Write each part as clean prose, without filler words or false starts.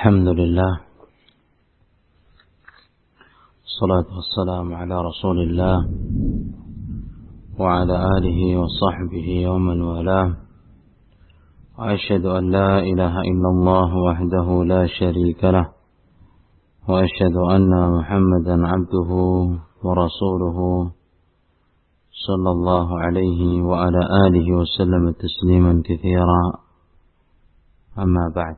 الحمد لله والصلاة والسلام على رسول الله وعلى آله وصحبه ومن والاه وأشهد أن لا إله إلا الله وحده لا شريك له وأشهد أن محمدا عبده ورسوله صلى الله عليه وعلى آله وسلم تسليما كثيرا أما بعد.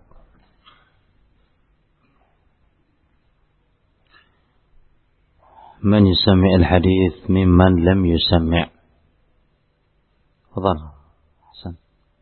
من يسمع الحديث ممن لم يسمع؟ تفضل. حسن.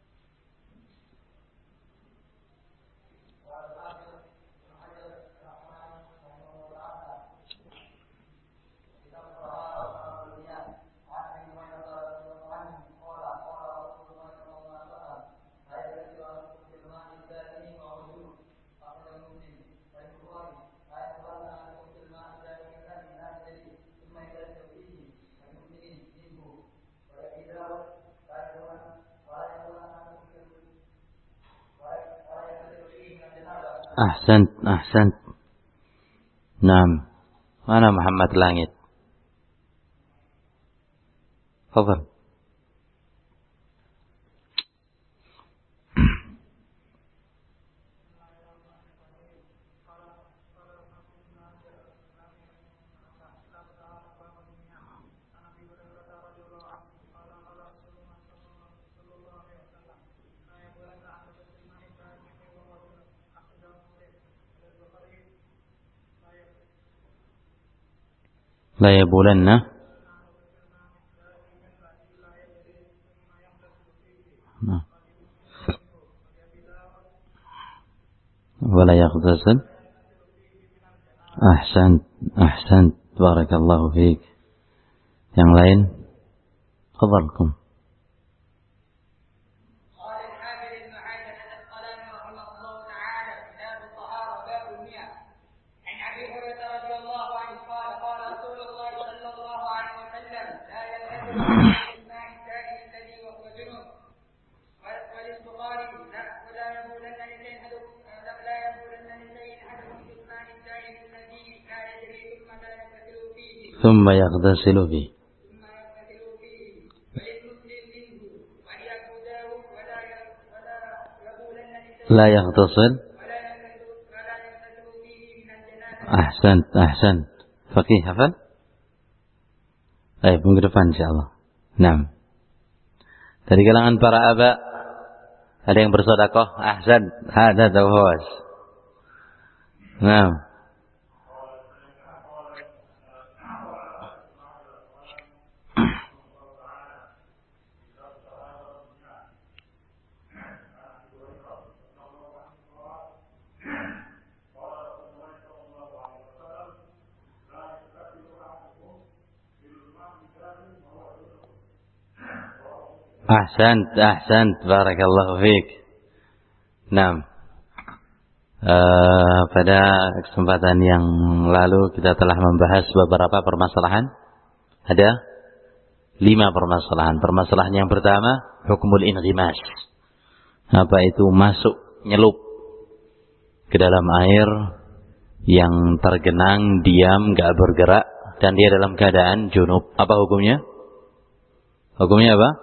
أحسنت. نعم، أنا محمد لانجت. تفضل. لا يبولن ولا يغتسل. أحسنت بارك الله فيك. Yang lain, تفضلكم. ثم يغتسل فيه. لا يغتسل. أحسنت. فقيه hafal. Baik, minggu depan insyaallah. Naam. Dari kalangan para aba ada yang bersedekah. Ahsan. Hada dawwas. Naam. Ahsant, barakallahu fiik. Nah, pada kesempatan yang lalu kita telah membahas beberapa permasalahan. Ada 5 permasalahan. Permasalahan yang pertama, hukumul inghimas. Apa itu masuk, nyelup ke dalam air yang tergenang, diam, gak bergerak, dan dia dalam keadaan junub. Apa hukumnya? Hukumnya apa?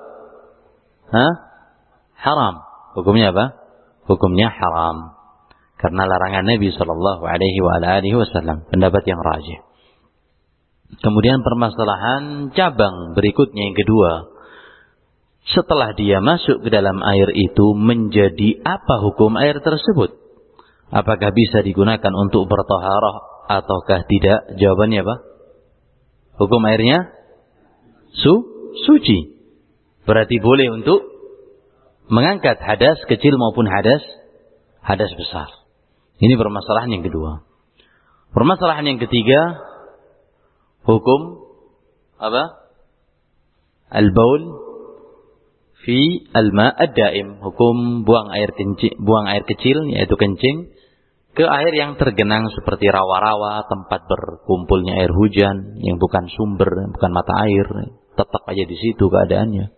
Haram. Hukumnya apa? Hukumnya haram. Karena larangan Nabi sallallahu alaihi wasallam. Pendapat yang rajih. Kemudian permasalahan cabang berikutnya yang kedua. Setelah dia masuk ke dalam air itu, menjadi apa hukum air tersebut? Apakah bisa digunakan untuk bertaharah ataukah tidak? Jawabannya apa? Hukum airnya suci. Berarti boleh untuk mengangkat hadas kecil maupun hadas besar. Ini permasalahan yang kedua. Permasalahan yang ketiga, hukum apa? Al-baul fi al-ma' ad-daim. Hukum buang air kecil yaitu kencing ke air yang tergenang seperti rawa-rawa, tempat berkumpulnya air hujan yang bukan sumber, bukan mata air, tetap aja di situ keadaannya.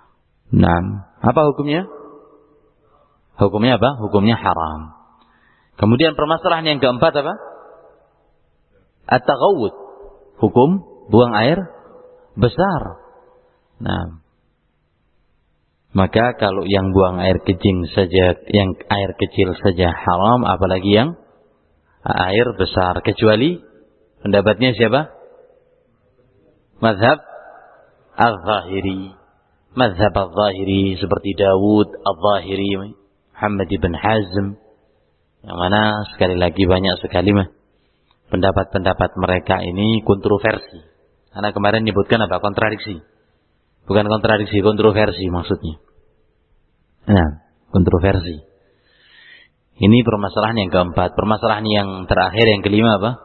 Nah, apa hukumnya? Hukumnya apa? Hukumnya haram. Kemudian permasalahan yang keempat apa? At-taghawud. Hukum buang air besar. Nah, maka kalau yang buang air kencing saja, yang air kecil saja haram, apalagi yang air besar. Kecuali pendapatnya siapa? Mazhab Al-Zahiri. Mazhab Al-Zahiri seperti Dawud Al-Zahiri, Muhammad ibn Hazm, yang mana sekali lagi banyak sekali pendapat-pendapat mereka ini kontroversi. Karena kemarin nyebutkan apa? Kontradiksi. Bukan kontradiksi, kontroversi maksudnya. Nah, kontroversi. Ini permasalahan yang keempat. Permasalahan yang terakhir, yang kelima apa?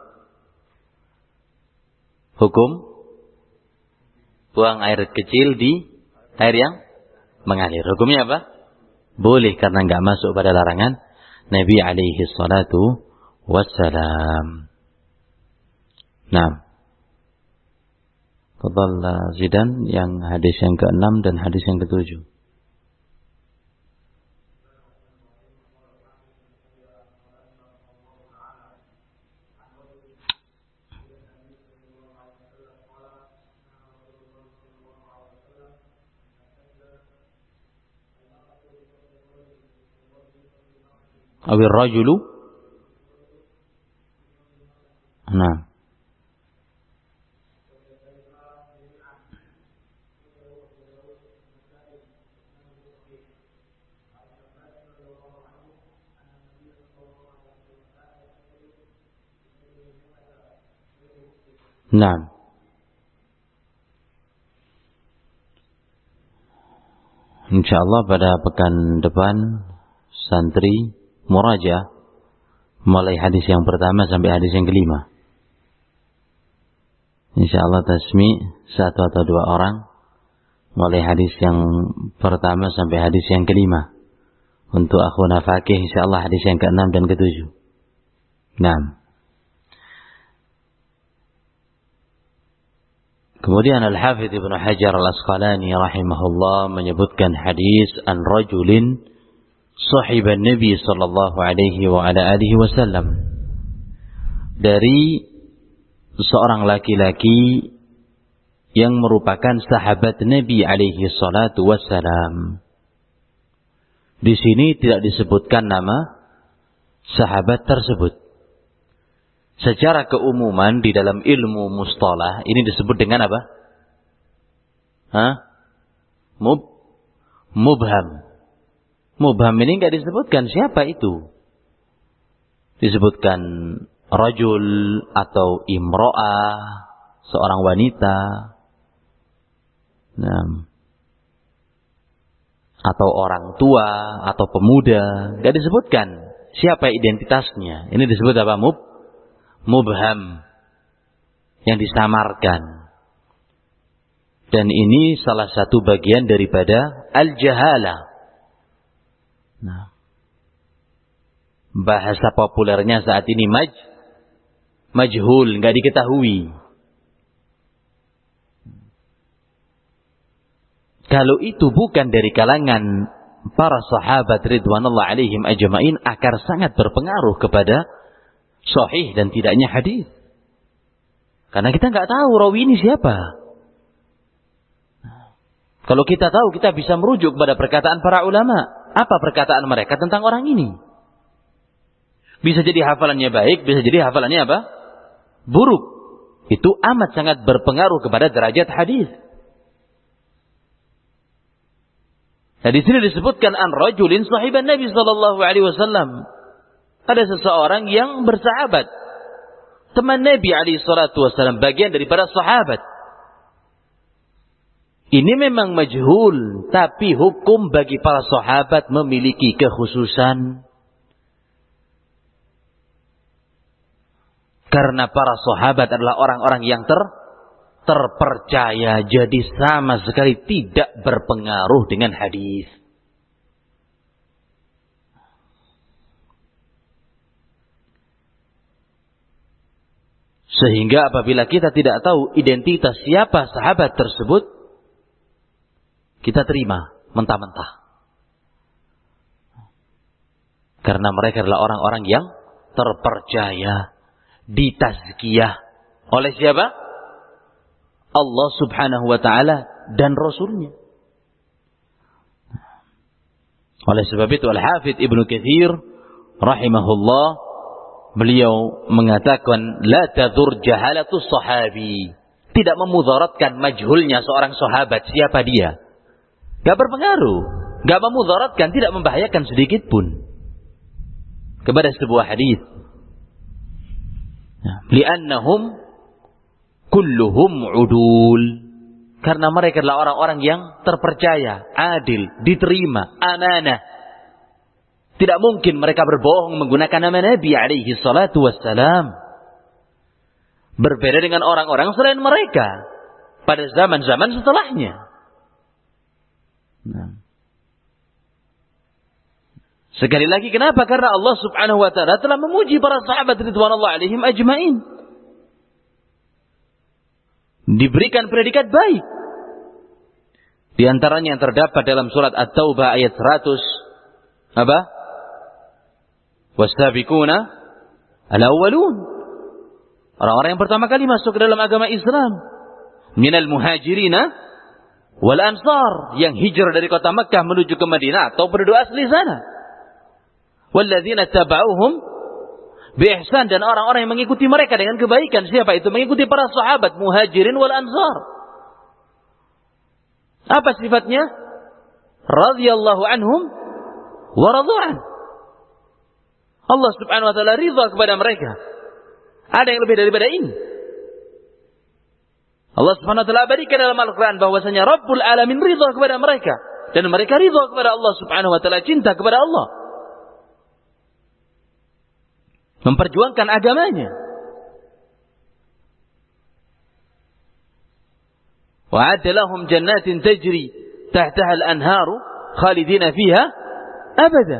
Hukum buang air kecil di air yang mengalir. Hukumnya apa? Boleh, karena enggak masuk pada larangan Nabi alaihi salatu wassalam. Nah, Fadhal Zidan yang hadis yang ke-6 dan hadis yang ke-7. Awir rajulu. Nah. Nah. Insyaallah pada pekan depan santri muraja mulai hadis yang pertama sampai hadis yang kelima. Insyaallah tasmi satu atau dua orang mulai hadis yang pertama sampai hadis yang kelima. Untuk akhuna faqih insyaallah hadis yang ke-6 dan ke-7. Nah. Kemudian Al-Hafidz Ibnu Hajar Al-Asqalani rahimahullah menyebutkan hadis an rajulin sahiban Nabi sallallahu alaihi wa ala alihi wasallam, dari seorang laki-laki yang merupakan sahabat Nabi alaihi salatu wassalam. Di sini tidak disebutkan nama sahabat tersebut. Secara keumuman di dalam ilmu mustalah ini disebut dengan apa? Mubham. Mubham ini enggak disebutkan siapa itu. Disebutkan rajul atau imro'ah, seorang wanita. Nah, atau orang tua atau pemuda, enggak disebutkan siapa identitasnya. Ini disebut apa? Mubham, yang disamarkan. Dan ini salah satu bagian daripada al-jahalah. Nah, bahasa populernya saat ini majhul, enggak diketahui. Kalau itu bukan dari kalangan para sahabat ridwanullah alaihim ajma'in, akan sangat berpengaruh kepada sahih dan tidaknya hadis. Karena kita enggak tahu rawi ini siapa. Kalau kita tahu, kita bisa merujuk pada perkataan para ulama. Apa perkataan mereka tentang orang ini? Bisa jadi hafalannya baik, bisa jadi hafalannya apa? Buruk. Itu amat sangat berpengaruh kepada derajat hadis. Nah, di sini disebutkan an rajulin sahiban Nabi sallallahu alaihi wasallam. Ada seseorang yang bersahabat, teman Nabi alaihi salatu wasallam, bagian daripada sahabat. Ini memang majhul, tapi hukum bagi para sahabat memiliki kekhususan. Karena para sahabat adalah orang-orang yang terpercaya, jadi sama sekali tidak berpengaruh dengan hadis. Sehingga apabila kita tidak tahu identitas siapa sahabat tersebut, kita terima mentah-mentah. Karena mereka adalah orang-orang yang terpercaya, ditazkiyah oleh siapa? Allah Subhanahu wa taala dan Rasulnya. Oleh sebab itu Al-Hafidz Ibnu Katsir rahimahullah, beliau mengatakan la tadur jahalatus sahabi, tidak memudaratkan majhulnya seorang sahabat, siapa dia, gak berpengaruh, gak memudaratkan, tidak membahayakan sedikit pun kepada sebuah hadis. Li'annahum kulluhum udul, karena mereka adalah orang-orang yang terpercaya, adil, diterima, amanah. Tidak mungkin mereka berbohong menggunakan nama Nabi alaihi salatu wassalam. Berbeda dengan orang-orang selain mereka pada zaman-zaman setelahnya. Sekali lagi, kenapa? Karena Allah Subhanahu wa taala telah memuji para sahabat ridwanullah alaihim ajmain. Diberikan predikat baik. Di antaranya yang terdapat dalam surat At-Taubah ayat 100. Apa? Was-sabiquna al-awwalun. Orang-orang yang pertama kali masuk ke dalam agama Islam. Minal muhajirina wal ansar, yang hijrah dari kota Makkah menuju ke Madinah atau penduduk asli sana. Walladzina tabauhum biihsan, dan orang-orang yang mengikuti mereka dengan kebaikan. Siapa itu? Mengikuti para sahabat muhajirin wal ansar. Apa sifatnya? Radhiyallahu anhum wa radu'an. Allah Subhanahu wa taala ridha kepada mereka. Ada yang lebih daripada ini? Allah Subhanahu wa taala abadikan dalam Al-Qur'an bahwasanya Rabbul Alamin ridha kepada mereka, dan mereka ridha kepada Allah Subhanahu wa taala, cinta kepada Allah, memperjuangkan agamanya. Wa'adda lahum jannatin tajri tahtaha al-anharu khalidina fiha abada.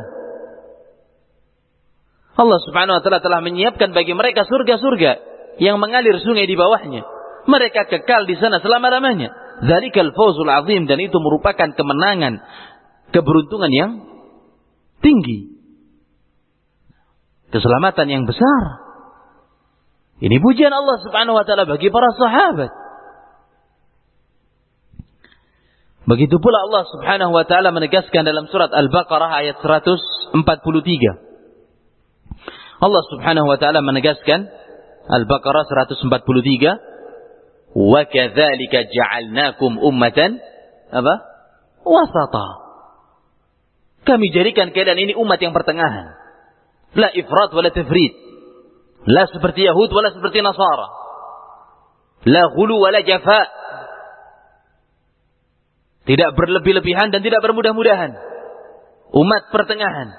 Allah Subhanahu wa taala telah menyiapkan bagi mereka surga-surga yang mengalir sungai di bawahnya. Mereka kekal di sana selama-lamanya. Dzalikal fawzul azim, dan itu merupakan kemenangan, keberuntungan yang tinggi, keselamatan yang besar. Ini pujian Allah Subhanahu wa taala bagi para sahabat. Begitu pula Allah Subhanahu wa taala menegaskan dalam surat Al-Baqarah ayat 143. Allah Subhanahu wa taala menegaskan, Al-Baqarah 143, wa kadzalika ja'alnakum ummatan apa? Wasata. Kami jadikan kalian ini umat yang pertengahan. La ifrat wala tafrid. La seperti Yahud wala seperti Nasara. La ghulu wala jafa. Tidak berlebih-lebihan dan tidak bermudah-mudahan. Umat pertengahan.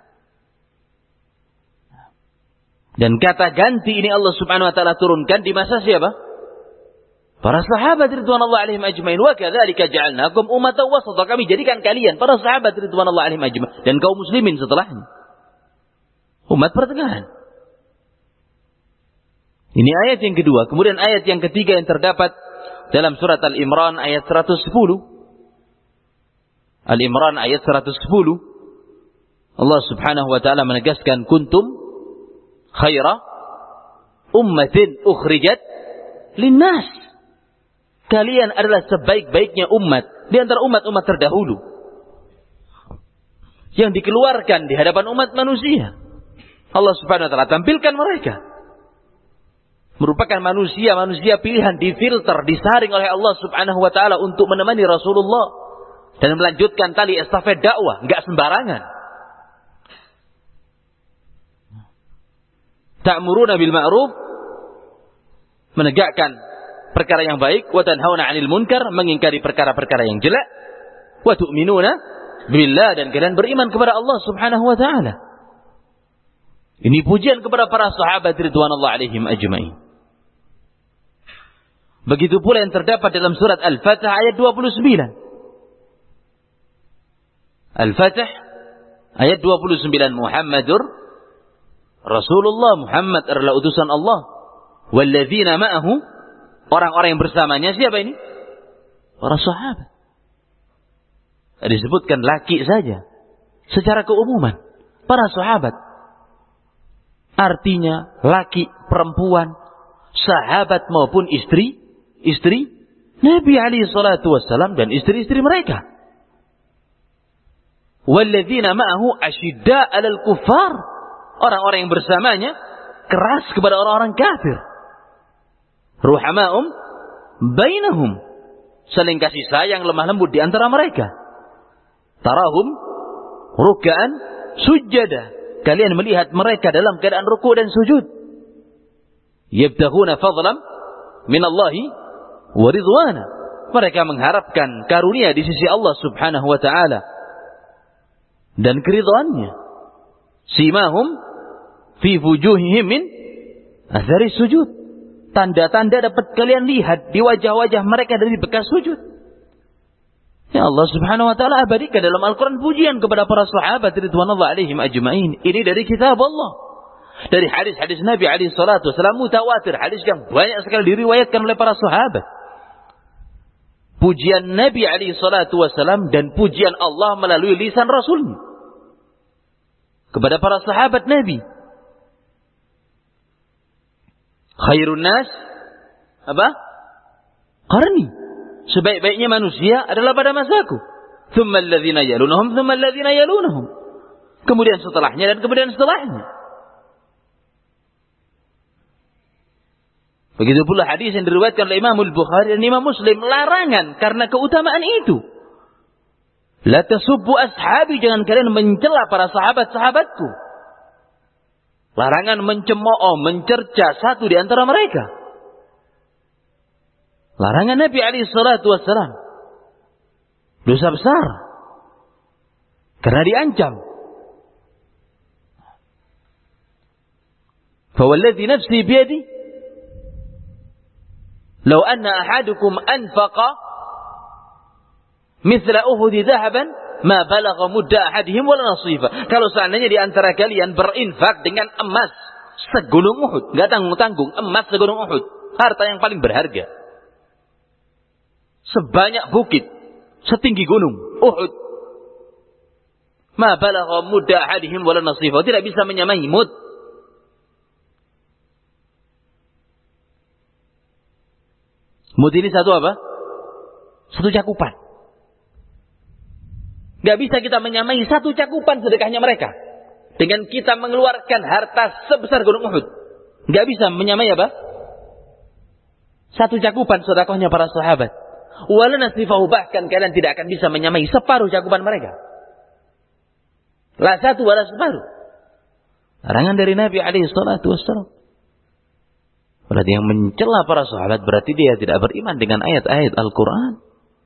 Dan kata ganti ini Allah Subhanahu wa taala turunkan di masa siapa? Para sahabat ridwanullah alaihim ajmain. Wa kadzalika ja'alnakum ummatan wasata. Kami jadikan kalian para sahabat ridwanullah alaihim ajmain dan kaum muslimin setelahnya umat pertengahan. Ini ayat yang kedua. Kemudian ayat yang ketiga yang terdapat dalam surat Al-Imran ayat 110. Al-Imran ayat 110. Allah Subhanahu wa taala menegaskan, kuntum khaira ummatin ukhrijat linnas. Kalian adalah sebaik-baiknya umat di antara umat-umat terdahulu yang dikeluarkan di hadapan umat manusia. Allah Subhanahu wa taala tampilkan mereka merupakan manusia-manusia pilihan, difilter, disaring oleh Allah Subhanahu wa taala untuk menemani Rasulullah dan melanjutkan tali estafet dakwah, enggak sembarangan. Ta'muruna bil ma'ruf, menegakkan perkara yang baik, wa tanhauna 'anil munkar, mengingkari perkara-perkara yang jelek, wa tu'minuna billah, dan kalian beriman kepada Allah Subhanahu wa taala. Ini pujian kepada para sahabat ridwanullah alaihim ajmain. Begitu pula yang terdapat dalam surat Al-Fatih ayat 29. Al-Fatih ayat 29, Muhammadur Rasulullah, Muhammad adalah utusan Allah. Walladzina ma'ahu, orang-orang yang bersamanya siapa ini? Para sahabat. Disebutkan laki saja. Secara keumuman, para sahabat. Artinya laki, perempuan, sahabat maupun istri Nabi alaihi salatu wassalam dan istri-istri mereka. Walladzina ma'ahu asyidda 'alal kuffar. Orang-orang yang bersamanya keras kepada orang-orang kafir. Ruhama'um bainahum. Saling kasih sayang, lemah lembut di antara mereka. Tarahum ruk'an sujada. Kalian melihat mereka dalam keadaan ruku' dan sujud. Yabtaghuna fadlan minallahi wa ridwana. Mereka mengharapkan karunia di sisi Allah Subhanahu wa taala dan keridhaannya. Simahum fi wujuhihim min athari sujud. Tanda-tanda dapat kalian lihat di wajah-wajah mereka dari bekas sujud. Ya Allah Subhanahu wa taala abadikan dalam Al-Qur'an pujian kepada para sahabat ridwanullah alaihim ajma'in. Ini dari kitab Allah. Dari hadis-hadis Nabi alaihi salatu wasallam mutawatir, hadis yang banyak sekali diriwayatkan oleh para sahabat. Pujian Nabi alaihi salatu wasallam dan pujian Allah melalui lisan Rasulnya kepada para sahabat Nabi. Khairun nas apa? Qarni. Sebaik-baiknya manusia adalah pada masaku. Tsumma alladzina yalunhum, tsumma alladzina yalunhum. Kemudian setelahnya dan kemudian setelahnya. Begitu pula hadis yang diriwayatkan oleh Imam Al-Bukhari dan Imam Muslim, larangan karena keutamaan itu. La tasubbu ashabi, jangan kalian mencela para sahabat-sahabatku. Larangan mencemooh, mencerca satu di antara mereka. Larangan Nabi alaihi salatu wassalam. Dosa besar. Karena diancam. Fawalladhi nafsi biyadi. Lau anna ahadukum anfaqa mithla Uhudi dhahaban ma balagha mudda ahadihim wala nasifa. Kalau seandainya di antara kalian berinfak dengan emas segunung Uhud, enggak tanggung-tanggung, emas segunung Uhud, harta yang paling berharga. Sebanyak bukit, setinggi gunung Uhud. Ma balagha mudda ahadihim wala nasifa. Tidak bisa menyamai mud. Mud ini satu apa? Satu cakupan. Gak bisa kita menyamai satu cakupan sedekahnya mereka dengan kita mengeluarkan harta sebesar gunung Uhud. Gak bisa menyamai apa? Satu cakupan sedekahnya para sahabat. Wala nasifahu, bahkan kalian tidak akan bisa menyamai separuh cakupan mereka. La satu wala separuh. Larangan dari Nabi alaihi salatu wassalam. Berarti yang mencela para sahabat berarti dia tidak beriman dengan ayat-ayat Al-Quran.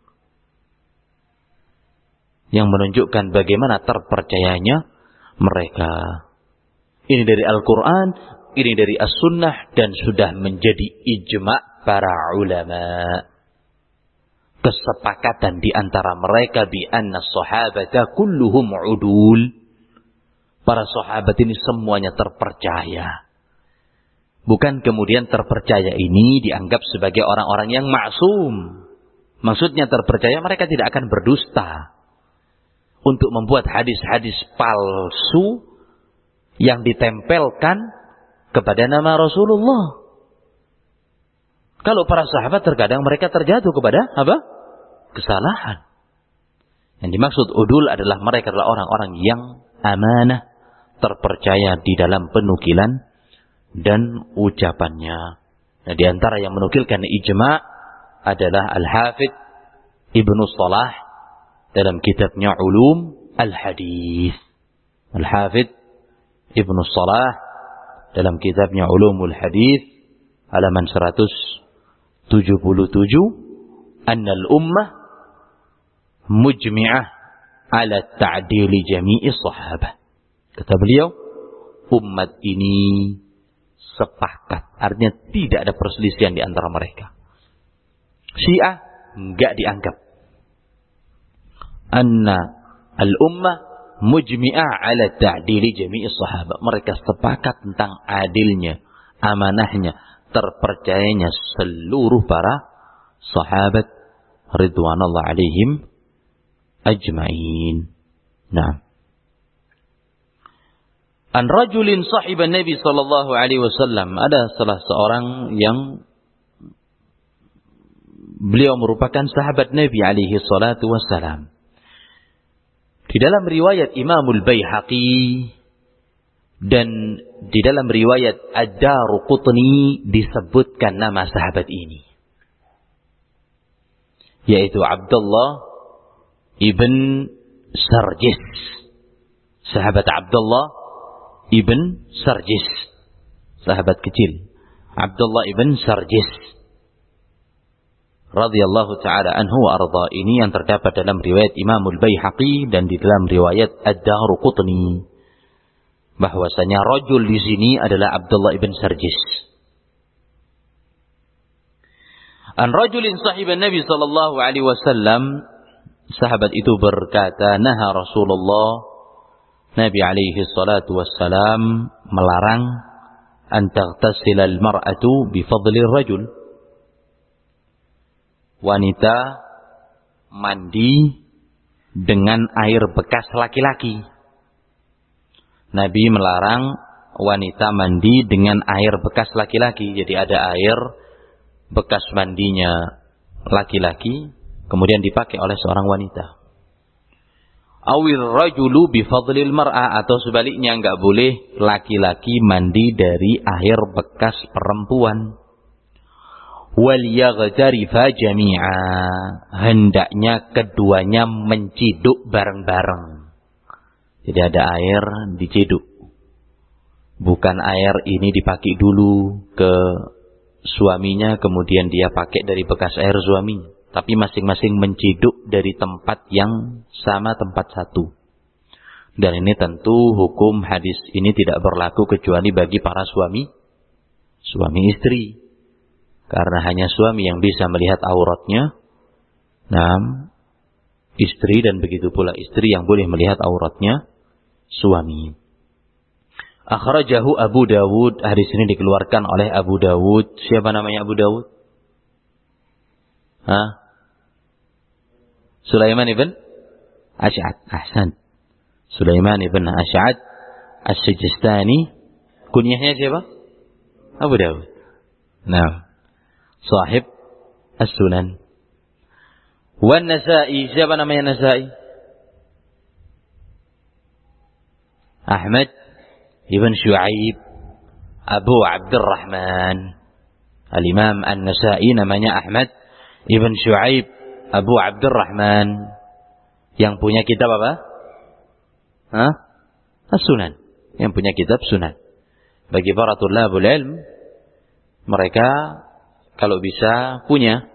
Yang menunjukkan bagaimana terpercayanya mereka. Ini dari Al-Quran, ini dari As-Sunnah, dan sudah menjadi ijma' para ulama. Kesepakatan di antara mereka bi anna sahabata kulluhum udul. Para sahabat ini semuanya terpercaya. Bukan kemudian terpercaya ini dianggap sebagai orang-orang yang maksum. Maksudnya terpercaya mereka tidak akan berdusta. Untuk membuat hadis-hadis palsu yang ditempelkan kepada nama Rasulullah. Kalau para sahabat terkadang mereka terjatuh kepada apa? Kesalahan. Yang dimaksud udul adalah mereka adalah orang-orang yang amanah, terpercaya di dalam penukilan dan ucapannya. Nah, di antara yang menukilkan ijma' adalah Al-Hafidh Ibnu Salah dalam kitabnya Ulum Al-Hadis. Al-Hafidh Ibnu Salah dalam kitabnya Ulumul Hadis halaman 177, annal ummah mujmi'ah ala ta'dili jami'i sahabah. Kata beliau, umat ini sepakat, artinya tidak ada perselisihan di antara mereka. Syiah enggak dianggap. Anna al-ummah mujmi'ah ala ta'dili jami'i sahabah. Mereka sepakat tentang adilnya, amanahnya, terpercayanya seluruh para sahabat ridwanullah alaihim ajma'in. Nah, An rajulin sahiban Nabi sallallahu alaihi wasallam, ada salah seorang yang beliau merupakan sahabat Nabi alaihi salatu wassalam. Di dalam riwayat Imamul Baihaqi dan di dalam riwayat Ad-Daruqutni disebutkan nama sahabat ini, yaitu Abdullah ibn Sarjis. Sahabat Abdullah ibn Sarjis, sahabat kecil Abdullah ibn Sarjis radhiyallahu taala anhu wa arda. Ini yang terdapat dalam riwayat Imamul Baihaqi dan di dalam riwayat Ad-Daruqutni, bahwasanya rajul di sini adalah Abdullah ibn Sarjis. An rajulin sahiban Nabi sallallahu alaihi wasallam, sahabat itu berkata, naha Rasulullah, Nabi alaihi salatu wassalam melarang an taghtasila al-mar'atu bi fadli rajul, wanita mandi dengan air bekas laki-laki. Nabi melarang wanita mandi dengan air bekas laki-laki. Jadi ada air bekas mandinya laki-laki kemudian dipakai oleh seorang wanita. Awil rajulu bi fadlil mar'ah, atau sebaliknya, enggak boleh laki-laki mandi dari air bekas perempuan. Wal yaghtarifa jami'a, hendaknya keduanya menciduk bareng-bareng. Jadi ada air diciduk. Bukan air ini dipakai dulu ke suaminya kemudian dia pakai dari bekas air suaminya, tapi masing-masing menciduk dari tempat yang sama, tempat satu. Dan ini tentu hukum hadis ini tidak berlaku kecuali bagi para suami istri. Karena hanya suami yang bisa melihat auratnya. Nah, istri, dan begitu pula istri yang boleh melihat auratnya suami. Akhrajahu Abu Dawud, hadis ini dikeluarkan oleh Abu Dawud. Siapa namanya Abu Dawud? Sulaiman ibn Ash'ad. Ahsan. Sulaiman ibn Ash'ad As-Sijistani. Kunyahnya siapa? Abu Dawud. Nah, sahib As-Sunan. Wan Nasa'i, siapa namanya Nasa'i? Ahmad ibn Shu'aib Abu Abdurrahman. Al-Imam An-Nasa'i namanya Ahmad ibn Shu'aib Abu Abdurrahman, yang punya kitab apa? As-Sunan, yang punya kitab Sunan. Bagi para thulabul ilm, mereka kalau bisa punya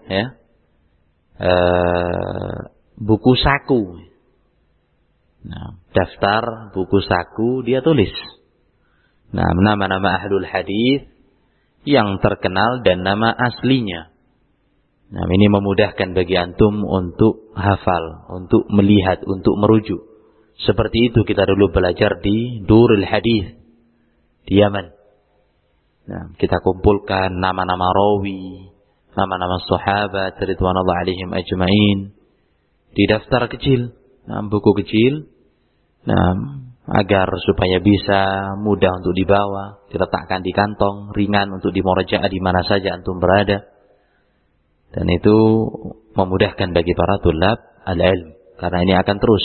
buku saku. Nah, daftar buku saku dia tulis. Nah, nama-nama ahlul hadis yang terkenal dan nama aslinya. Nah, ini memudahkan bagi antum untuk hafal, untuk melihat, untuk merujuk. Seperti itu kita dulu belajar di Durul Hadis di Yaman. Nah, kita kumpulkan nama-nama rawi, nama-nama sahabat ridwanullah alaihim ajma'in di daftar kecil, buku kecil. Nah, agar supaya bisa mudah untuk dibawa, diletakkan di kantong, ringan untuk dimurajaah di mana saja antum berada. Dan itu memudahkan bagi para tulab al-ilm, karena ini akan terus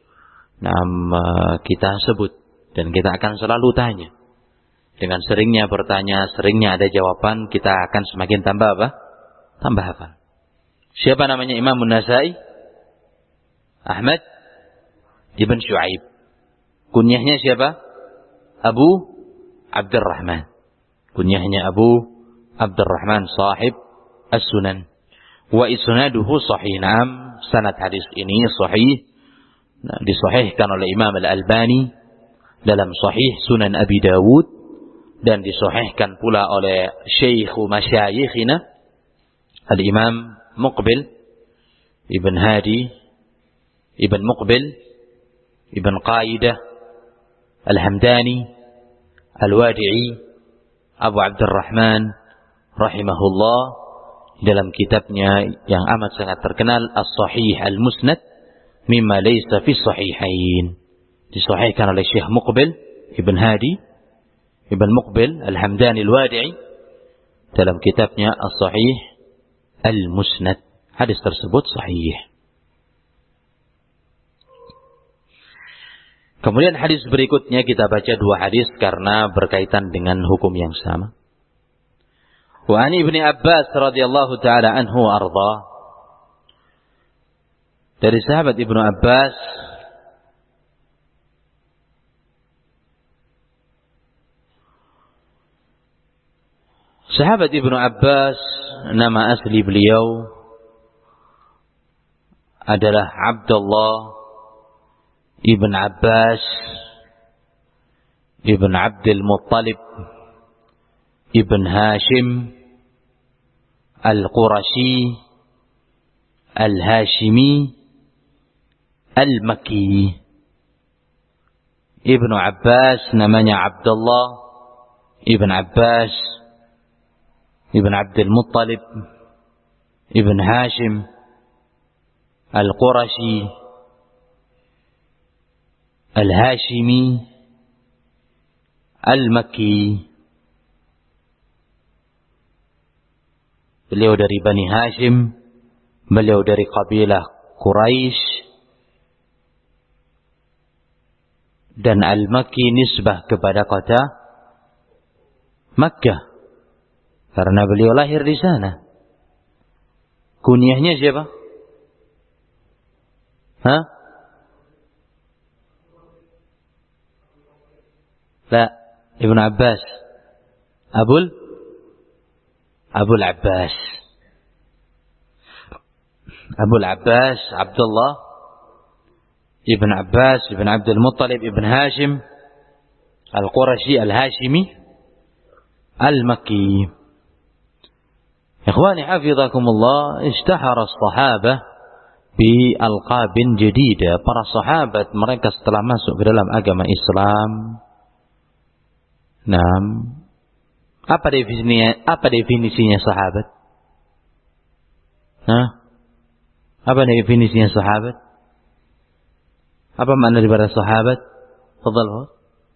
kita sebut dan kita akan selalu tanya. Dengan seringnya bertanya, seringnya ada jawaban, kita akan semakin tambah apa? Tambah hafal. Siapa namanya Imam An-Nasa'i? Ahmad ibn Shu'aib. Kunyahnya siapa? Abu Abdurrahman. Kunyahnya Abu Abdurrahman, sahib As-Sunan. Wa isnaduhu sahih. Naam, sanad hadis ini sahih. Nah, disahihkan oleh Imam Al-Albani dalam Sahih Sunan Abi Dawud, dan disahihkan pula oleh Syekh Masyayikhina Al-Imam Muqbil Ibn Hadi Ibn Muqbil Ibn Qaidah Al-Hamdani Al-Wadi'i Abu Abdurrahman rahimahullah dalam kitabnya yang amat sangat terkenal As-Sahih Al-Musnad mimma laysa fi sahihain. Disahihkan oleh Syekh Muqbil Ibn Hadi, Ibn Muqbil Al-Hamdani Al-Wadi'i dalam kitabnya As-Sahih Al-Musnad. Hadis tersebut sahih. Kemudian hadis berikutnya kita baca dua hadis karena berkaitan dengan hukum yang sama. Wa an Ibnu Abbas radhiyallahu taala anhu arda. Dari sahabat Ibnu Abbas Sahabat Ibnu Abbas, nama asli beliau adalah Abdullah Ibn Abbas Ibn Abdul Muttalib Ibn Hashim Al-Qurashi Al-Hashimi Al-Makki. Ibnu Abbas namanya Abdullah Ibn Abbas Ibn Abdul Muttalib Ibn Hashim Al-Qurashi Al-Hashimi Al-Makki. Beliau dari Bani Hashim, beliau dari kabilah Quraisy, dan Al-Makki nisbah kepada kota Makkah karena beliau lahir di sana. Kunyahnya siapa? Hah? La, Ibnu Abbas. Abul Abbas. Abul Abbas Abdullah Ibn Abbas Ibn Abdul Muttalib Ibn Hashim Al-Qurashi Al-Hashimi Al-Makki. Ikhwani hafizakumullah, ishtahara as-sahabah bi alqabin jadida. Para sahabat mereka setelah masuk ke dalam agama Islam. Nah, apa definisinya sahabat? Apa definisinya sahabat? Apa makna daripada sahabat? Tafadhal.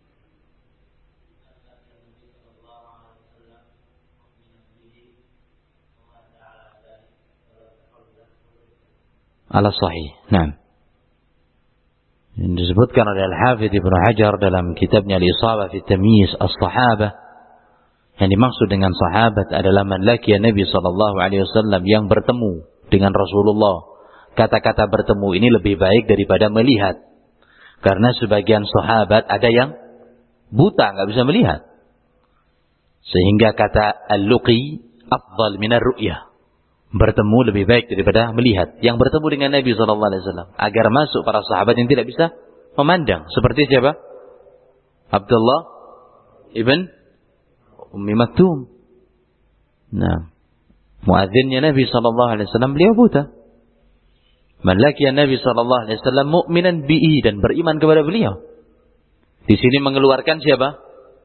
Ala sahih. Nah, yang disebutkan oleh Al-Hafidz Ibnu Hajar dalam kitabnya Al-Isabah fi Tamyiz As-Sahabah, yang dimaksud dengan sahabat adalah man laqiya Nabi sallallahu alaihi wasallam, yang bertemu dengan Rasulullah. Kata-kata bertemu ini lebih baik daripada melihat, karena sebagian sahabat ada yang buta, nggak bisa melihat, sehingga kata al-luqi afdal minar ru'yah. Bertemu lebih baik daripada melihat. Yang bertemu dengan Nabi SAW agar masuk para sahabat yang tidak bisa memandang. Seperti siapa? Abdullah ibn Ummi Maktum. Nah, muadzinnya Nabi SAW, beliau buta. Man laqiya Nabi SAW mu'minan bihi, dan beriman kepada beliau. Di sini mengeluarkan siapa?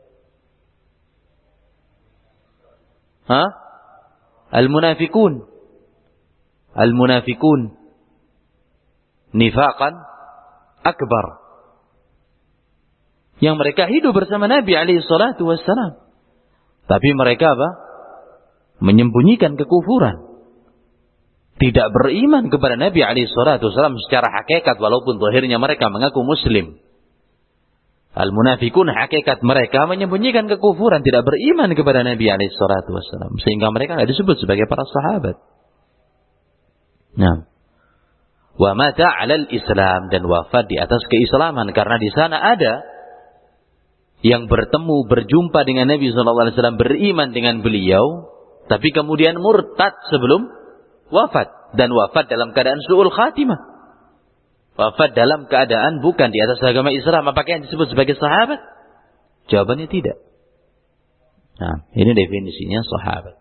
Al-munafikun. Al-munafikun nifaqan akbar, yang mereka hidup bersama Nabi alaihi salatu wassalam, tapi mereka apa? Menyembunyikan kekufuran, tidak beriman kepada Nabi alaihi salatu wassalam secara hakikat, walaupun zahirnya mereka mengaku muslim. Al-munafikun hakikat mereka menyembunyikan kekufuran, tidak beriman kepada Nabi alaihi salatu wassalam, sehingga mereka tidak disebut sebagai para sahabat. Nah, wa mata 'alal Islam, dan wafat di atas keislaman, karena di sana ada yang bertemu berjumpa dengan Nabi SAW, beriman dengan beliau, tapi kemudian murtad sebelum wafat, dan wafat dalam keadaan su'ul khatimah. Wafat dalam keadaan bukan di atas agama Islam. Apakah yang disebut sebagai sahabat? Jawabannya tidak. Nah, ini definisinya sahabat.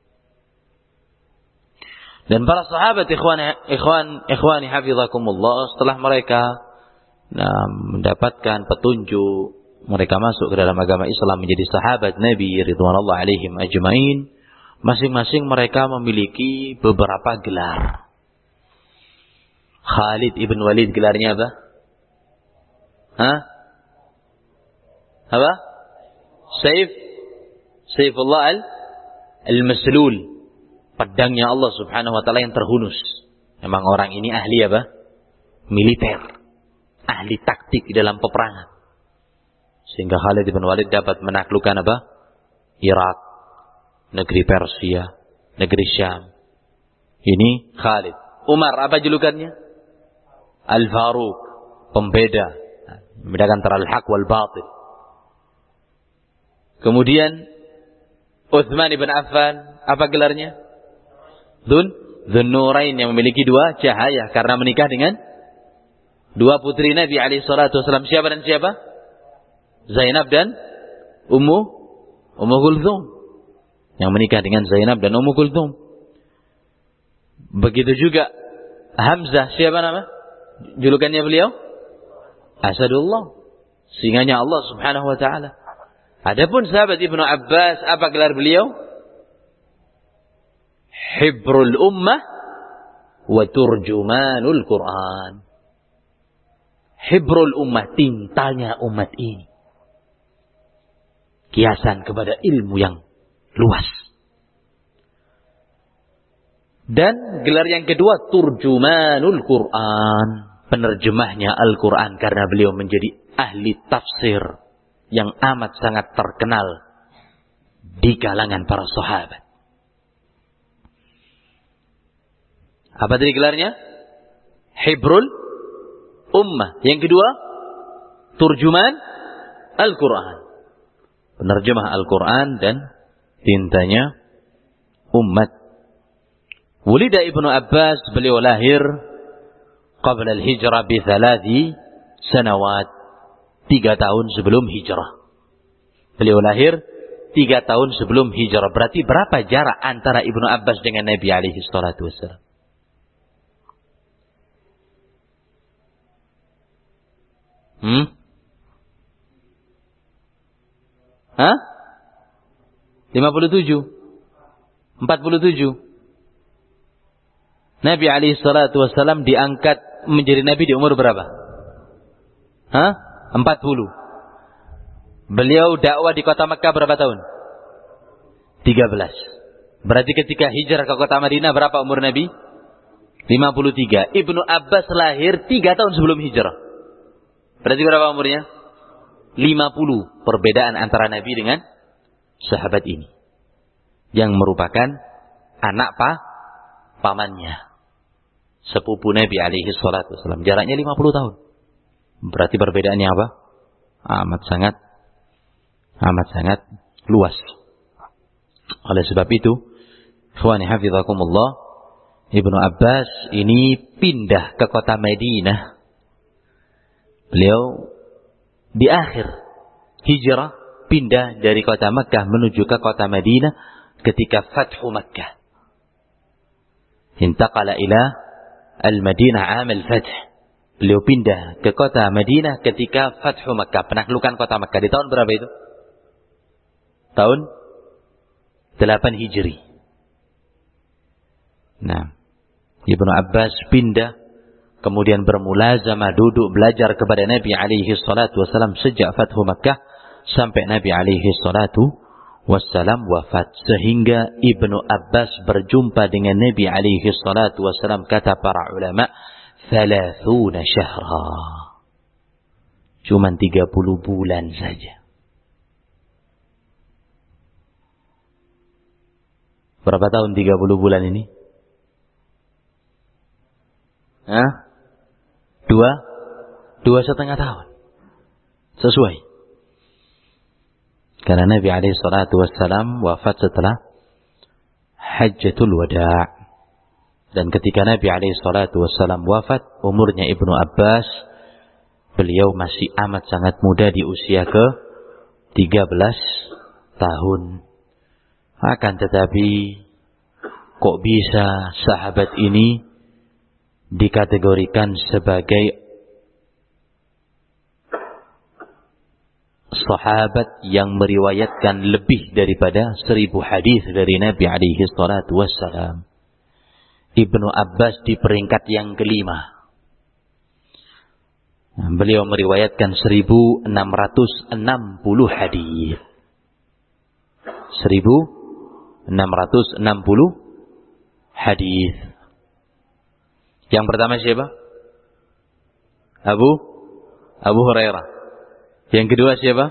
Dan para sahabat ikhwani hafizakumullah, setelah mereka mendapatkan petunjuk, mereka masuk ke dalam agama Islam menjadi sahabat Nabi ridwanullah alaihim ajmain. Masing-masing mereka memiliki beberapa gelar. Khalid ibn Walid gelarnya apa? Apa? Saifullah al-maslul. Pedangnya Allah Subhanahu wa taala yang terhunus. Memang orang ini ahli apa? Militer. Ahli taktik di dalam peperangan. Sehingga Khalid bin Walid dapat menaklukkan apa? Irak, negeri Persia, negeri Syam. Ini Khalid. Umar apa julukannya? Al-Faruq, pembeda. Membedakan antara al-haq wal batil. Kemudian Utsman bin Affan, apa gelarnya? Dzun-Nurain, yang memiliki dua cahaya karena menikah dengan dua putri Nabi alaihi salatu wasallam. Siapa dan siapa? Zainab dan Ummu Kulthum. Yang menikah dengan Zainab dan Ummu Kulthum. Begitu juga Hamzah, siapa nama? Julukannya beliau? Asadullah. Singanya Allah Subhanahu wa taala. Adapun sahabat Ibnu Abbas, apa gelar beliau? Hibrul ummah wa turjumanul Quran. Hibrul ummah, tintanya umat ini. Kiasan kepada ilmu yang luas. Dan gelar yang kedua, turjumanul Quran. Penerjemahnya Al-Quran, karena beliau menjadi ahli tafsir yang amat sangat terkenal di kalangan para sahabat. Apa tadi gelarnya? Hibrul ummah. Yang kedua, turjuman Al-Quran. Penerjemah Al-Quran dan tintanya umat. Wulida Ibnu Abbas, beliau lahir qabla al-hijrah bi 3 sanawat, 3 tahun sebelum hijrah. Beliau lahir 3 tahun sebelum hijrah. Berarti berapa jarak antara Ibnu Abbas dengan Nabi alaihi salatu wassalam? Hah? 57. 47. Nabi alaihi salatu wassalam diangkat menjadi nabi di umur berapa? 40. Beliau dakwah di kota Makkah berapa tahun? 13. Berarti ketika hijrah ke kota Madinah berapa umur Nabi? 53. Ibnu Abbas lahir 3 tahun sebelum hijrah. Berarti berapa umurnya? 50. Perbedaan antara Nabi dengan sahabat ini, yang merupakan anak pamannya, sepupu Nabi alaihi salatu wasallam. Jaraknya 50 tahun. Berarti perbedaannya apa? Amat sangat luas. Oleh sebab itu, ikhwani hafizakumullah, Ibnu Abbas ini pindah ke kota Madinah. Beliau di akhir hijrah pindah dari kota Makkah menuju ke kota Madinah ketika Fathu Makkah. Intaqala ila al-Madinah 'am al-Fath. Beliau pindah ke kota Madinah ketika Fathu Makkah, penaklukan kota Makkah. Di tahun berapa itu? Tahun 8 Hijri. Nah, Ibnu Abbas pindah, kemudian bermulazamah, duduk belajar kepada Nabi alaihi salatu wasallam sejak Fathu Makkah sampai Nabi alaihi salatu wassalam wafat. Sehingga Ibnu Abbas berjumpa dengan Nabi alaihi salatu wassalam, kata para ulama, 30 syahra. Cuman 30 bulan saja. Berapa tahun 30 bulan ini? 2,5 tahun. Sesuai. Karena Nabi alaihi salatu wassalam wafat setelah Hajjatul Wada'. Dan ketika Nabi alaihi salatu wassalam wafat, umurnya Ibnu Abbas, beliau masih amat sangat muda di usia ke 13 tahun. Akan tetapi, kok bisa sahabat ini dikategorikan sebagai sahabat yang meriwayatkan lebih daripada 1000 hadis dari Nabi alaihi salatu wassalam? Ibnu Abbas di peringkat yang kelima. Beliau meriwayatkan 1660 hadis. 1660 hadis. Yang pertama siapa? Abu Hurairah. Yang kedua siapa?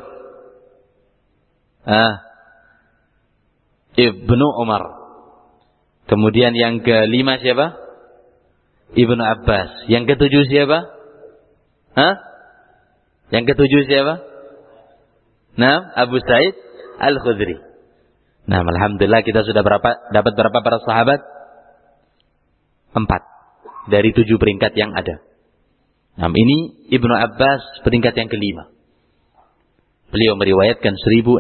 Ibnu Umar. Kemudian yang kelima siapa? Ibnu Abbas. Yang ketujuh siapa? Yang ketujuh siapa? Abu Sa'id Al-Khudri. Alhamdulillah kita sudah dapat berapa para sahabat? 4 dari 7 peringkat yang ada. Ini Ibnu Abbas peringkat yang kelima. Beliau meriwayatkan 1660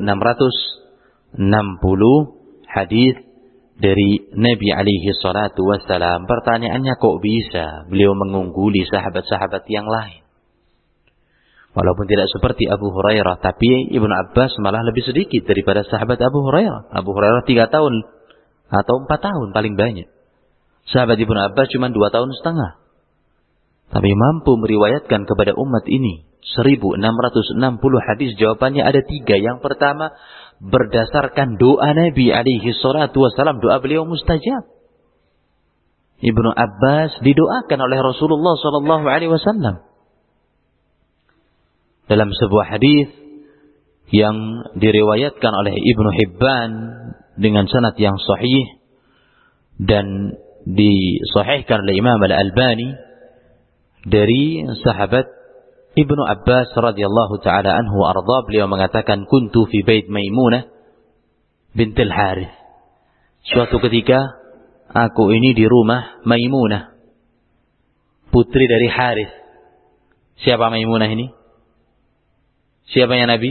hadis dari Nabi alaihi salatu wassalam. Pertanyaannya, kok bisa beliau mengungguli sahabat-sahabat yang lain? Walaupun tidak seperti Abu Hurairah, tapi Ibnu Abbas malah lebih sedikit daripada sahabat Abu Hurairah. Abu Hurairah 3 tahun atau 4 tahun paling banyak. Sahabat Ibnu Abbas cuma 2 tahun setengah. Tapi mampu meriwayatkan kepada umat ini 1660 hadis. Jawabannya ada 3. Yang pertama, berdasarkan doa Nabi alaihi salatu wassalam. Doa beliau mustajab. Ibnu Abbas didoakan oleh Rasulullah sallallahu alaihi wasallam. Dalam sebuah hadis yang diriwayatkan oleh Ibnu Hibban dengan sanad yang sahih dan disahihkan oleh Imam Al-Albani dari sahabat Ibnu Abbas radhiyallahu taala anhu arda, beliau mengatakan, kuntu fi bait Maimunah bintil Harith. Suatu ketika aku ini di rumah Maimunah, putri dari Harith. Siapa Maimunah ini? Siapanya Nabi?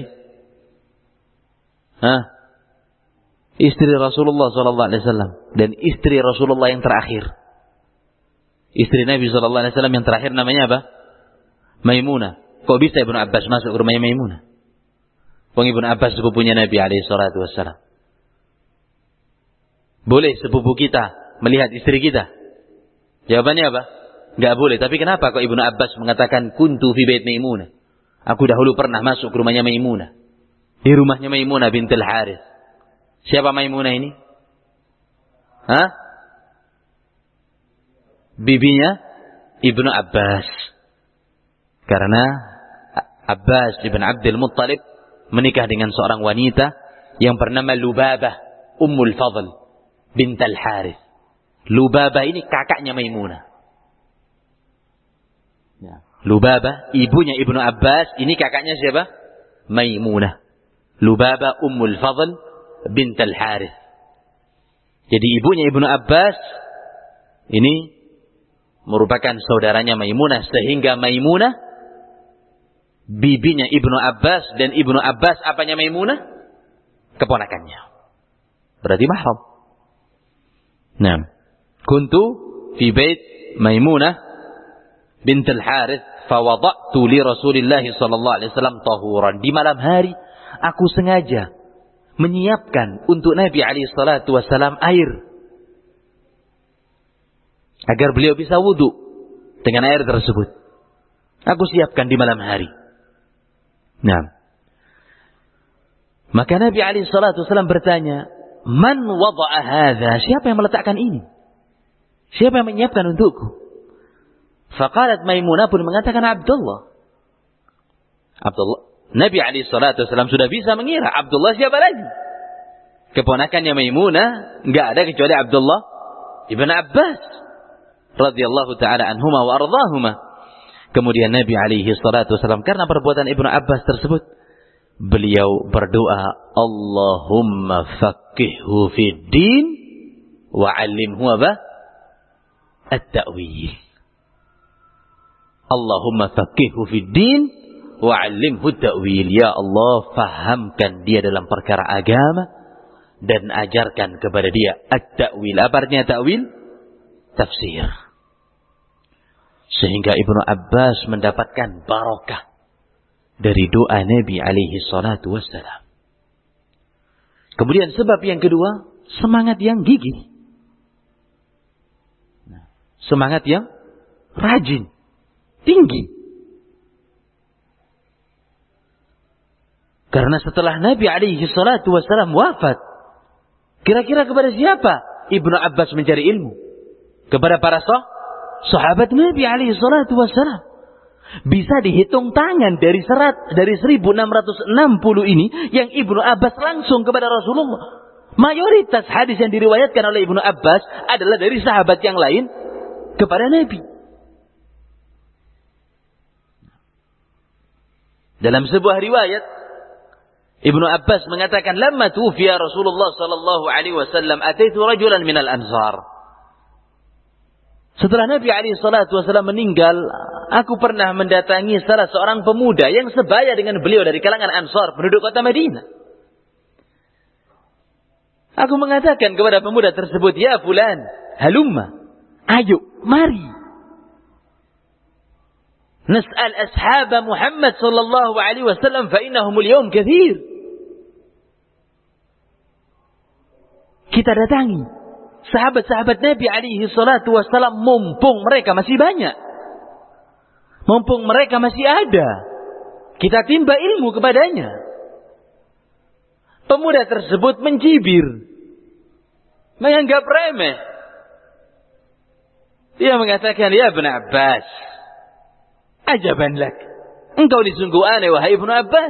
Istri Rasulullah sallallahu alaihi wasallam dan istri Rasulullah yang terakhir. Istri Nabi sallallahu alaihi wasallam yang terakhir namanya apa? Maimunah. Kok bisa Ibnu Abbas masuk ke rumahnya Maimunah? Wong Ibnu Abbas sepupunya Nabi alaihi salatu wassalam. Boleh sepupu kita melihat istri kita? Jawabannya apa? Enggak boleh. Tapi kenapa kok Ibnu Abbas mengatakan kuntu fi bait Maimunah? Aku dahulu pernah masuk ke rumahnya Maimunah. Di rumahnya Maimunah bintul Harith. Siapa Maimunah ini? Bibinya Ibnu Abbas. Karena Abbas ibn Abdul Muttalib menikah dengan seorang wanita yang bernama Lubabah Ummul Fadl bint Al-Harith. Lubabah ini kakaknya Maimunah. Lubabah, ibunya Ibnu Abbas, ini kakaknya siapa? Maimunah. Lubabah Ummul Fadl bint Al-Harith. Jadi ibunya Ibnu Abbas ini merupakan saudaranya Maimunah, sehingga Maimunah bibinya Ibnu Abbas, dan Ibnu Abbas apanya Maimunah? Keponakannya. Berarti mahram. Kuntu fi bait Maimunah bint Al-Harith fawada'tu li Rasulillah sallallahu alaihi wasallam tahuran. Di malam hari aku sengaja menyiapkan untuk Nabi alaihi salatu wasallam air agar beliau bisa wudu dengan air tersebut. Aku siapkan di malam hari. Maka Nabi alaihi salatu wasallam bertanya, "Man wada'a hadza?" Siapa yang meletakkan ini? Siapa yang menyiapkan untukku? Faqalat Maimunah pun mengatakan Abdullah. Nabi alaihi salatu wasallam sudah bisa mengira Abdullah siapa lagi? Keponakannya Maimunah enggak ada kecuali Abdullah ibn Abbas radhiyallahu taala anhuma wa ardhahuma. Kemudian Nabi alaihi salatu wasallam karena perbuatan Ibnu Abbas tersebut, beliau berdoa, Allahumma faqihhu fid din wa 'allimhu at-ta'wil. Allahumma faqihhu fid din wa 'allimhu at-ta'wil. Ya Allah, fahamkan dia dalam perkara agama dan ajarkan kepada dia at-ta'wil. Apa artinya ta'wil? Tafsir. Sehingga Ibnu Abbas mendapatkan barakah dari doa Nabi alaihi salatu wassalam. Kemudian sebab yang kedua, semangat yang gigih. Semangat yang rajin, tinggi. Karena setelah Nabi alaihi salatu wassalam wafat, kira-kira kepada siapa Ibnu Abbas mencari ilmu? Kepada para sahabat Nabi alaihi salatu wassalam. Bisa dihitung tangan dari 1660 ini yang Ibnu Abbas langsung kepada Rasulullah. Mayoritas hadis yang diriwayatkan oleh Ibnu Abbas adalah dari sahabat yang lain kepada Nabi. Dalam sebuah riwayat, Ibnu Abbas mengatakan, "Lamma tufiya Rasulullah sallallahu alaihi wasallam, ataitu rajulan minal ansar." Setelah Nabi alaihi salatu wasallam meninggal, aku pernah mendatangi salah seorang pemuda yang sebaya dengan beliau dari kalangan Ansar, penduduk kota Madinah. Aku mengatakan kepada pemuda tersebut, "Ya fulan, halumma, ayo, mari. Nas'al ashab Muhammad sallallahu alaihi wasallam fa innahum al-yawm katsir." Kita datangi sahabat-sahabat Nabi alaihi salatu wasallam mumpung mereka masih banyak. Mumpung mereka masih ada. Kita timba ilmu kepadanya. Pemuda tersebut mencibir. Menganggap remeh. Dia mengatakan, "Ya Ibnu Abbas, ajaban lak. Engkau ini sungguh aneh wahai Ibnu Abbas.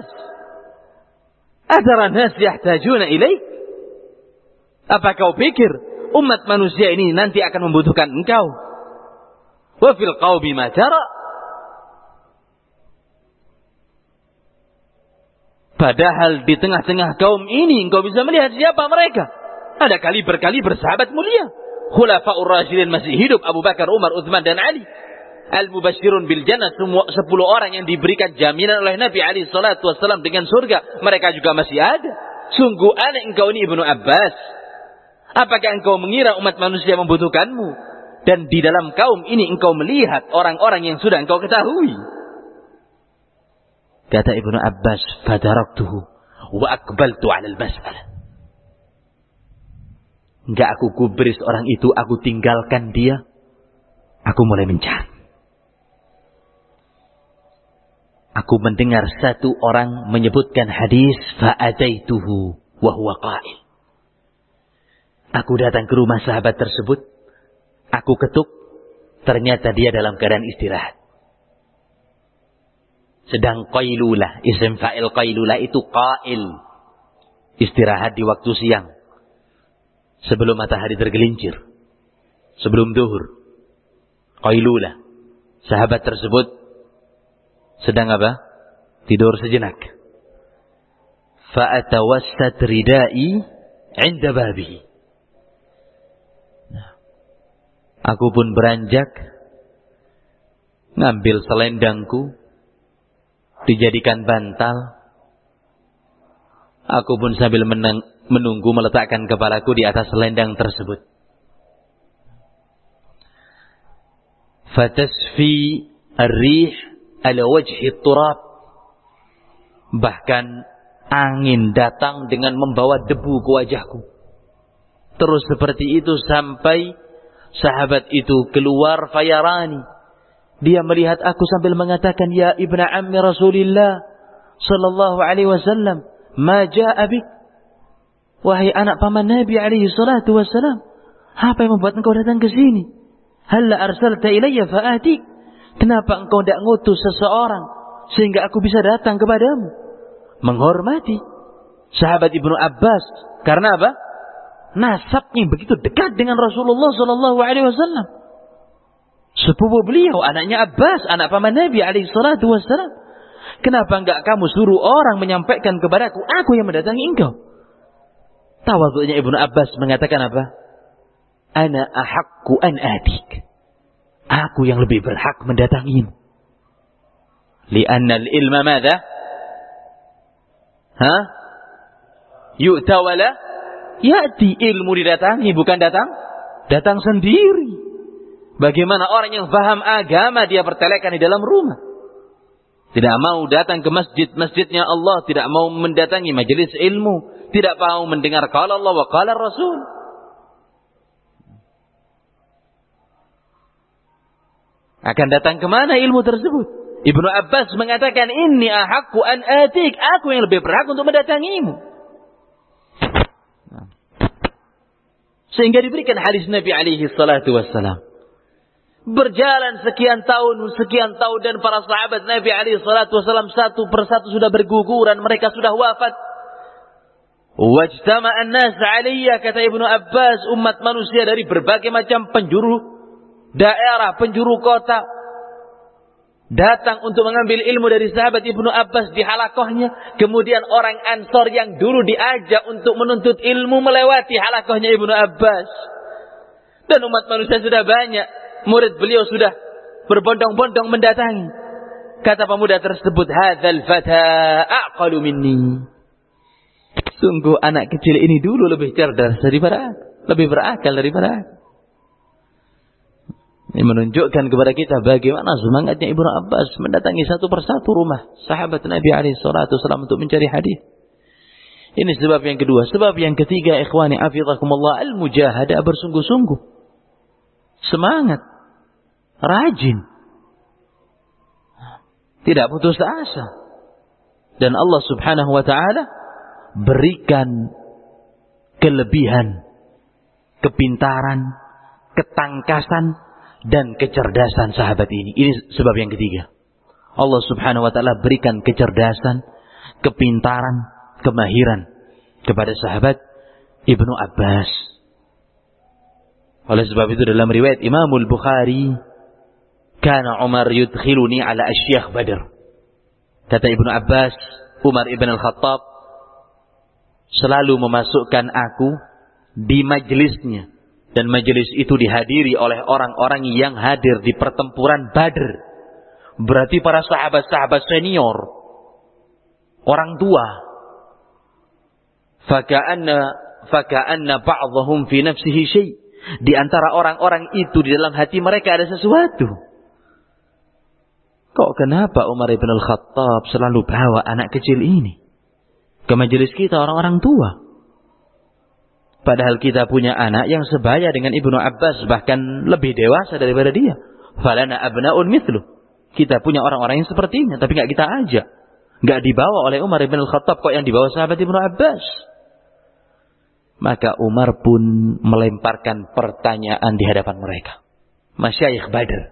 Atara nas yahtajuna ilaik? Apa kau pikir umat manusia ini nanti akan membutuhkan engkau? Wa fil qaumi ma tara?" Padahal di tengah-tengah kaum ini engkau bisa melihat siapa mereka. Ada kaliber-kaliber sahabat mulia. Khulafaur Rasyidin masih hidup, Abu Bakar, Umar, Utsman dan Ali. Al-Mubashshirun bil Jannah, semua 10 orang yang diberikan jaminan oleh Nabi alaihi salatu wasallam dengan surga, mereka juga masih ada. Sungguh aneh engkau ini Ibnu Abbas. Apakah engkau mengira umat manusia membutuhkanmu? Dan di dalam kaum ini engkau melihat orang-orang yang sudah engkau ketahui. Kata Ibnu Abbas, "Fadaraktuhu wa aqbaltu 'ala al-mas'alah." Enggak aku gubris orang itu, aku tinggalkan dia. Aku mulai mencari. Aku mendengar satu orang menyebutkan hadis, fa'ataituhu wa huwa qa'il. Aku datang ke rumah sahabat tersebut. Aku ketuk, ternyata dia dalam keadaan istirahat. Sedang qailulah, isim fa'il qailulah itu qa'il. Istirahat di waktu siang. Sebelum matahari tergelincir. Sebelum duhur. Qailulah. Sahabat tersebut sedang apa? Tidur sejenak. Fa'atawassat ridai 'inda babihi. Aku pun beranjak, ngambil selendangku, dijadikan bantal. Aku pun sambil menunggu meletakkan kepalaku di atas selendang tersebut. Fatasfi ar-rih ala wajhi turab. Bahkan angin datang dengan membawa debu ke wajahku. Terus seperti itu sampai sahabat itu keluar fayarani. Dia melihat aku sambil mengatakan, "Ya ibna ammi Rasulillah sallallahu alaihi wasallam, ma jaa bik?" Wahai anak paman Nabi alaihi salatu wasallam, apa yang membuat engkau datang ke sini? Halla arsalta ilayya fa'atik? Kenapa engkau tidak ngutus seseorang sehingga aku bisa datang kepadamu? Menghormati sahabat Ibnu Abbas. Karena apa? Nasabnya begitu dekat dengan Rasulullah sallallahu alaihi wasallam. Sepupu beliau, anaknya Abbas, anak paman Nabi alaihi salatu wassalam. Kenapa enggak kamu suruh orang menyampaikan kepadaku, aku yang mendatangi engkau? Tawadhu'nya Ibnu Abbas mengatakan apa? Ana ahaqqu an atik. Aku yang lebih berhak mendatangimu. Li'anna al-ilma madza? Yu'ta wala ya'ti. Ilmu didatangi, bukan datang sendiri. Bagaimana orang yang paham agama dia pertelekan di dalam rumah. Tidak mau datang ke masjid-masjidnya Allah. Tidak mau mendatangi majelis ilmu. Tidak mau mendengar qala Allah wa qala Rasul. Akan datang kemana ilmu tersebut? Ibnu Abbas mengatakan, inni ahaqqu an atik, aku yang lebih berhak untuk mendatangimu. Sehingga diberikan hadis Nabi alaihi salatu wassalam. Berjalan sekian tahun dan para sahabat Nabi alaihi salatu wassalam satu persatu sudah berguguran, mereka sudah wafat. Wajtama'an nas 'alayya, kata Ibnu Abbas, umat manusia dari berbagai macam penjuru daerah, penjuru kota datang untuk mengambil ilmu dari sahabat Ibnu Abbas di halakohnya. Kemudian orang Ansor yang dulu diajak untuk menuntut ilmu melewati halakohnya Ibnu Abbas. Dan umat manusia sudah banyak, murid beliau sudah berbondong-bondong mendatangi. Kata pemuda tersebut, hadzal fata aqalu minni. Sungguh anak kecil ini dulu lebih cerdas daripada aku, lebih berakal daripada aku. Ini menunjukkan kepada kita bagaimana semangatnya Ibnu Abbas mendatangi satu persatu rumah sahabat Nabi alaihi salatu wasallam untuk mencari hadis. Ini sebab yang kedua. Sebab yang ketiga, ikhwani hafizakumullah, al-mujahadah, bersungguh-sungguh. Semangat, rajin, tidak putus asa. Dan Allah subhanahu wa ta'ala berikan kelebihan, kepintaran, ketangkasan, dan kecerdasan sahabat ini. Ini sebab yang ketiga. Allah subhanahu wa ta'ala berikan kecerdasan, kepintaran, kemahiran kepada sahabat Ibnu Abbas. Oleh sebab itu dalam riwayat Imamul Bukhari, kana Umar yudkhiluni ala asyakh Badr. Kata Ibnu Abbas, Umar ibn al-Khattab selalu memasukkan aku di majelisnya. Dan majelis itu dihadiri oleh orang-orang yang hadir di pertempuran Badr. Berarti para sahabat-sahabat senior, orang tua. Faka'anna ba'dhum fi nafsihi syai'. Di antara orang-orang itu di dalam hati mereka ada sesuatu. Kok kenapa Umar ibn al-Khattab selalu bawa anak kecil ini ke majelis kita, orang-orang tua? Padahal kita punya anak yang sebaya dengan Ibnu Abbas, bahkan lebih dewasa daripada dia. Falana abna'un mithlu. Kita punya orang-orang yang sepertinya, tapi nggak kita ajak. Nggak dibawa oleh Umar ibn al-Khattab, kok yang dibawa sahabat Ibnu Abbas. Maka Umar pun melemparkan pertanyaan di hadapan mereka. Masyayikh Badr.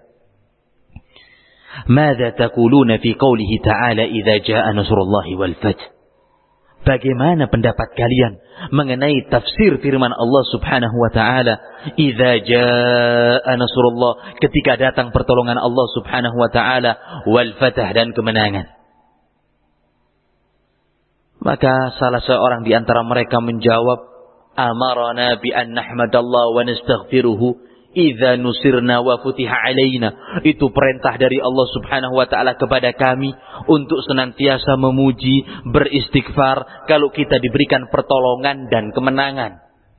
Madza taquluna fi qawlihi ta'ala idza jaa'a nasrullahi wal fath? Bagaimana pendapat kalian mengenai tafsir firman Allah subhanahu wa ta'ala, idza jaa'a nasrullah, ketika datang pertolongan Allah subhanahu wa ta'ala, wal fath, dan kemenangan? Maka salah seorang di antara mereka menjawab, amarana bi an nahmadallah wa nastaghfiruhu idza nusirna wa futiha alaina. Itu perintah dari Allah subhanahu wa ta'ala kepada kami untuk senantiasa memuji, beristighfar kalau kita diberikan pertolongan dan kemenangan.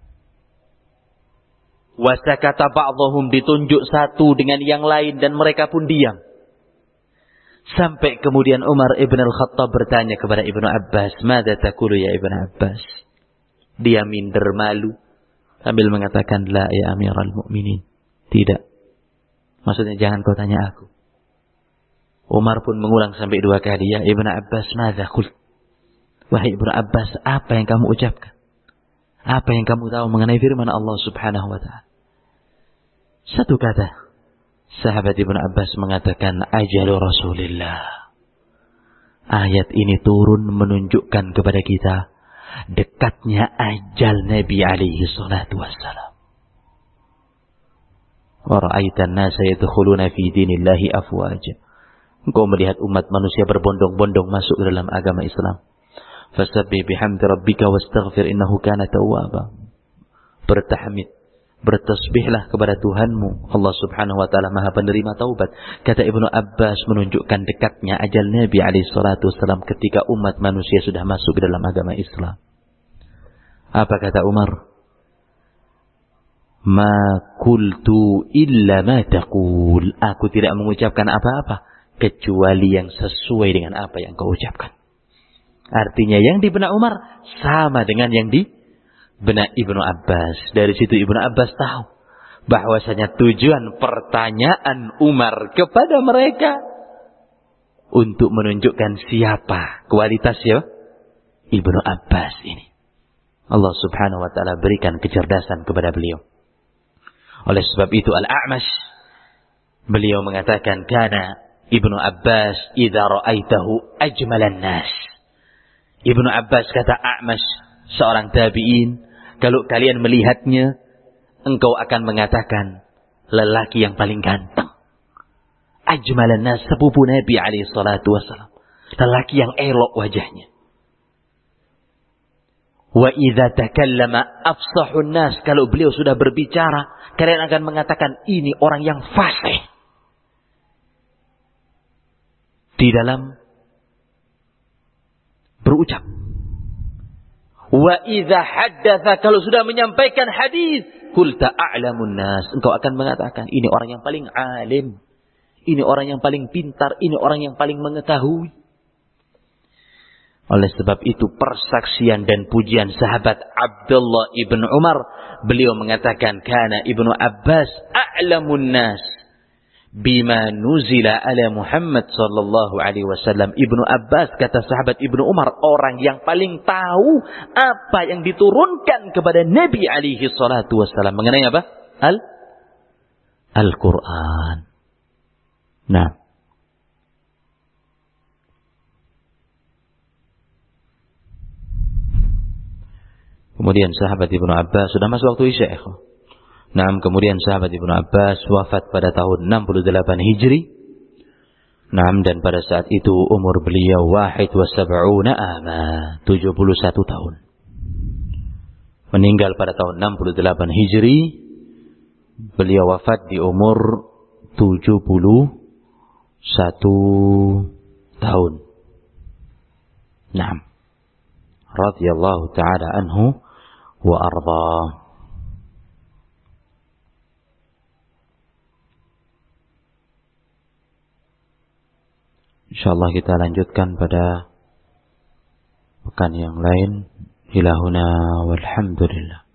Wasakata ba'dhum, ditunjuk satu dengan yang lain dan mereka pun diam. Sampai kemudian Umar ibn al-Khattab bertanya kepada Ibnu Abbas, madza taqulu ya Ibnu Abbas? Dia minder, malu, sambil mengatakan, la ya amiral mu'minin. Tidak. Maksudnya jangan kau tanya aku. Umar pun mengulang sampai 2 kali, ya Ibnu Abbas, madza qult? Wahai Ibnu Abbas, apa yang kamu ucapkan? Apa yang kamu tahu mengenai firman Allah subhanahu wa ta'ala? Satu kata, sahabat Ibnu Abbas mengatakan, ajalu Rasulillah. Ayat ini turun menunjukkan kepada kita dekatnya ajal Nabi alaihi salatu wassalam. Wa ra'aitan nasa yadkhuluna fi dinillahi afwaja. Engkau melihat umat manusia berbondong-bondong masuk ke dalam agama Islam. Fasabbih bihamdi rabbika wastaghfir innahu kana tawwaba. Bertahmid, bertasbihlah kepada Tuhanmu. Allah subhanahu wa ta'ala maha penerima taubat. Kata Ibnu Abbas menunjukkan dekatnya ajal Nabi alaihi salatu wassalam ketika umat manusia sudah masuk ke dalam agama Islam. Apa kata Umar? Ma qultu illa ma taqul. Aku tidak mengucapkan apa-apa kecuali yang sesuai dengan apa yang kau ucapkan. Artinya yang di benak Umar sama dengan yang di benak Ibnu Abbas. Dari situ Ibnu Abbas tahu bahwasanya tujuan pertanyaan Umar kepada mereka untuk menunjukkan siapa kualitas ya Ibnu Abbas ini. Allah Subhanahu wa taala berikan kecerdasan kepada beliau. Oleh sebab itu Al-A'mash beliau mengatakan kana Ibnu Abbas idza ra'aitahu ajmalan nas. Ibnu Abbas kata A'mash, seorang tabi'in, kalau kalian melihatnya engkau akan mengatakan lelaki yang paling ganteng. Ajmalan nas, sepupu Nabi alaihi salatu wasallam. Lelaki yang elok wajahnya. Wa idza takallama afsahun nas, kalau beliau sudah berbicara, kalian akan mengatakan ini orang yang fasih di dalam berucap. Wa idza haddatsa, kalau sudah menyampaikan hadis, qulta a'lamun nas, engkau akan mengatakan ini orang yang paling alim, ini orang yang paling pintar, ini orang yang paling mengetahui. Oleh sebab itu persaksian dan pujian sahabat Abdullah ibn Umar, beliau mengatakan kana Ibnu Abbas a'lamun nas bima nuzila ala Muhammad sallallahu alaihi wasallam. Ibnu Abbas, kata sahabat Ibnu Umar, orang yang paling tahu apa yang diturunkan kepada Nabi alaihi salatu wasallam mengenai apa? Al-Qur'an. Nah, kemudian sahabat Ibnu Abbas sudah masuk waktu Isya. Nah, kemudian sahabat Ibnu Abbas wafat pada tahun 68 Hijri. Nah, dan pada saat itu umur beliau 71 ama, 71 tahun. Meninggal pada tahun 68 Hijri. Beliau wafat di umur 71 tahun. Nah, radhiyallahu ta'ala anhu wa arda. Insyaallah kita lanjutkan pada pekan yang lain. Ilahuna walhamdulillah.